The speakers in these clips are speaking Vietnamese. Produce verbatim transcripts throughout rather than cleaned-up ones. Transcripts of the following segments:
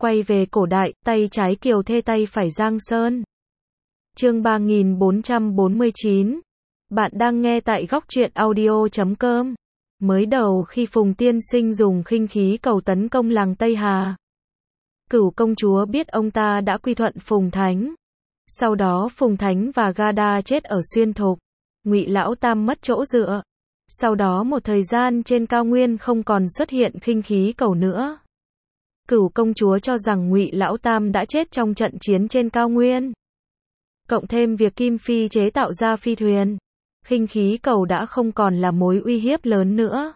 Quay về cổ đại, tay trái Kiều Thê tay phải Giang Sơn. Chương ba nghìn bốn trăm bốn mươi chín. Bạn đang nghe tại góc truyện audio chấm com. Mới đầu khi Phùng Tiên Sinh dùng khinh khí cầu tấn công làng Tây Hà, Cửu công chúa biết ông ta đã quy thuận Phùng Thánh. Sau đó Phùng Thánh và Gada chết ở Xuyên Thục, Ngụy Lão Tam mất chỗ dựa. Sau đó một thời gian trên cao nguyên không còn xuất hiện khinh khí cầu nữa. Cửu công chúa cho rằng Ngụy Lão Tam đã chết trong trận chiến trên cao nguyên. Cộng thêm việc Kim Phi chế tạo ra phi thuyền, khinh khí cầu đã không còn là mối uy hiếp lớn nữa.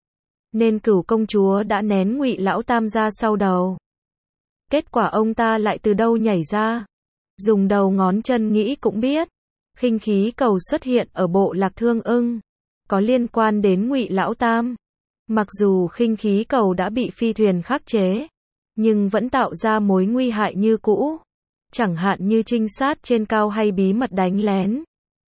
Nên Cửu công chúa đã nén Ngụy Lão Tam ra sau đầu. Kết quả ông ta lại từ đâu nhảy ra. Dùng đầu ngón chân nghĩ cũng biết. Khinh khí cầu xuất hiện ở bộ lạc Thương Ưng, có liên quan đến Ngụy Lão Tam. Mặc dù khinh khí cầu đã bị phi thuyền khắc chế, nhưng vẫn tạo ra mối nguy hại như cũ. Chẳng hạn như trinh sát trên cao hay bí mật đánh lén.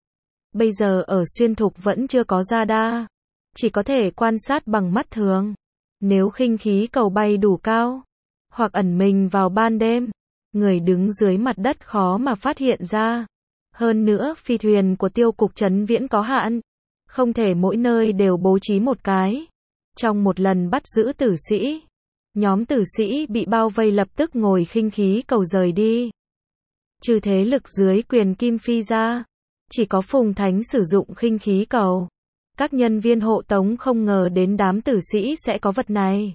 Bây giờ ở Xuyên Thục vẫn chưa có radar, chỉ có thể quan sát bằng mắt thường. Nếu khinh khí cầu bay đủ cao, hoặc ẩn mình vào ban đêm, người đứng dưới mặt đất khó mà phát hiện ra. Hơn nữa phi thuyền của Tiêu cục Trấn Viễn có hạn, không thể mỗi nơi đều bố trí một cái. Trong một lần bắt giữ tử sĩ, nhóm tử sĩ bị bao vây lập tức ngồi khinh khí cầu rời đi. Trừ thế lực dưới quyền Kim Phi ra, chỉ có Phùng Thánh sử dụng khinh khí cầu. Các nhân viên hộ tống không ngờ đến đám tử sĩ sẽ có vật này,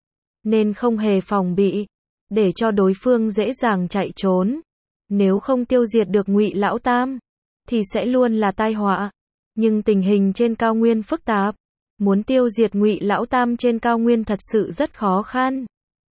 nên không hề phòng bị, để cho đối phương dễ dàng chạy trốn. Nếu không tiêu diệt được Ngụy Lão Tam, thì sẽ luôn là tai họa. Nhưng tình hình trên cao nguyên phức tạp, muốn tiêu diệt Ngụy Lão Tam trên cao nguyên thật sự rất khó khăn.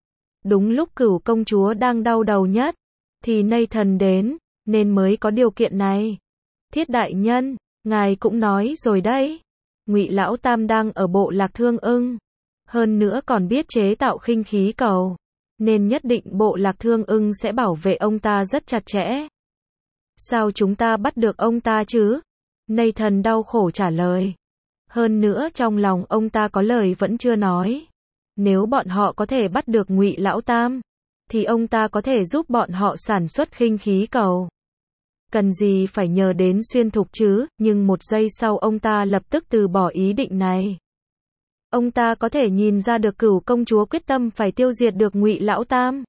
Đúng lúc Cửu công chúa đang đau đầu nhất, thì Nây Thần đến, nên mới có điều kiện này. Thiết đại nhân, ngài cũng nói rồi đấy, Ngụy Lão Tam đang ở bộ lạc Thương Ưng, hơn nữa còn biết chế tạo khinh khí cầu, nên nhất định bộ lạc Thương Ưng sẽ bảo vệ ông ta rất chặt chẽ. Sao chúng ta bắt được ông ta chứ? Nây Thần đau khổ trả lời. Hơn nữa trong lòng ông ta có lời vẫn chưa nói. Nếu bọn họ có thể bắt được Ngụy Lão Tam, thì ông ta có thể giúp bọn họ sản xuất khinh khí cầu. Cần gì phải nhờ đến Xuyên Thục chứ? Nhưng một giây sau ông ta lập tức từ bỏ ý định này. Ông ta có thể nhìn ra được Cửu công chúa quyết tâm phải tiêu diệt được Ngụy Lão Tam.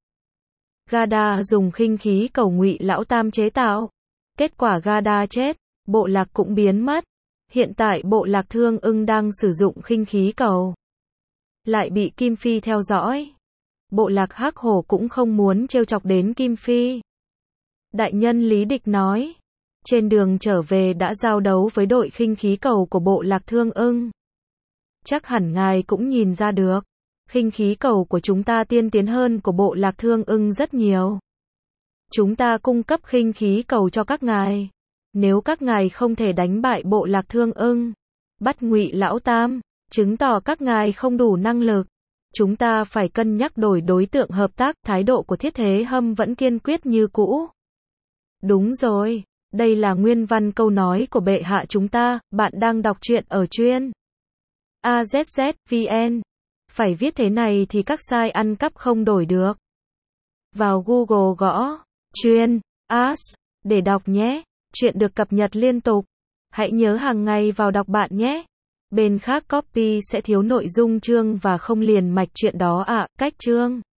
Gada dùng khinh khí cầu Ngụy Lão Tam chế tạo. Kết quả Gada chết, bộ lạc cũng biến mất. Hiện tại bộ lạc Thương Ưng đang sử dụng khinh khí cầu, lại bị Kim Phi theo dõi. Bộ lạc Hắc Hổ cũng không muốn trêu chọc đến Kim Phi. Đại nhân Lý Địch nói, trên đường trở về đã giao đấu với đội khinh khí cầu của bộ lạc Thương Ưng. Chắc hẳn ngài cũng nhìn ra được, khinh khí cầu của chúng ta tiên tiến hơn của bộ lạc Thương Ưng rất nhiều. Chúng ta cung cấp khinh khí cầu cho các ngài. Nếu các ngài không thể đánh bại bộ lạc Thương Ưng, bắt Ngụy Lão Tam, chứng tỏ các ngài không đủ năng lực. Chúng ta phải cân nhắc đổi đối tượng hợp tác. Thái độ của Thiết Thế Hâm vẫn kiên quyết như cũ. Đúng rồi, đây là nguyên văn câu nói của bệ hạ chúng ta. Bạn đang đọc truyện ở chuyên a zét zét vê en. Phải viết thế này thì các site ăn cắp không đổi được. Vào Google gõ chuyên as để đọc nhé. Chuyện được cập nhật liên tục. Hãy nhớ hàng ngày vào đọc bạn nhé. Bên khác copy sẽ thiếu nội dung chương và không liền mạch chuyện đó ạ. À, cách chương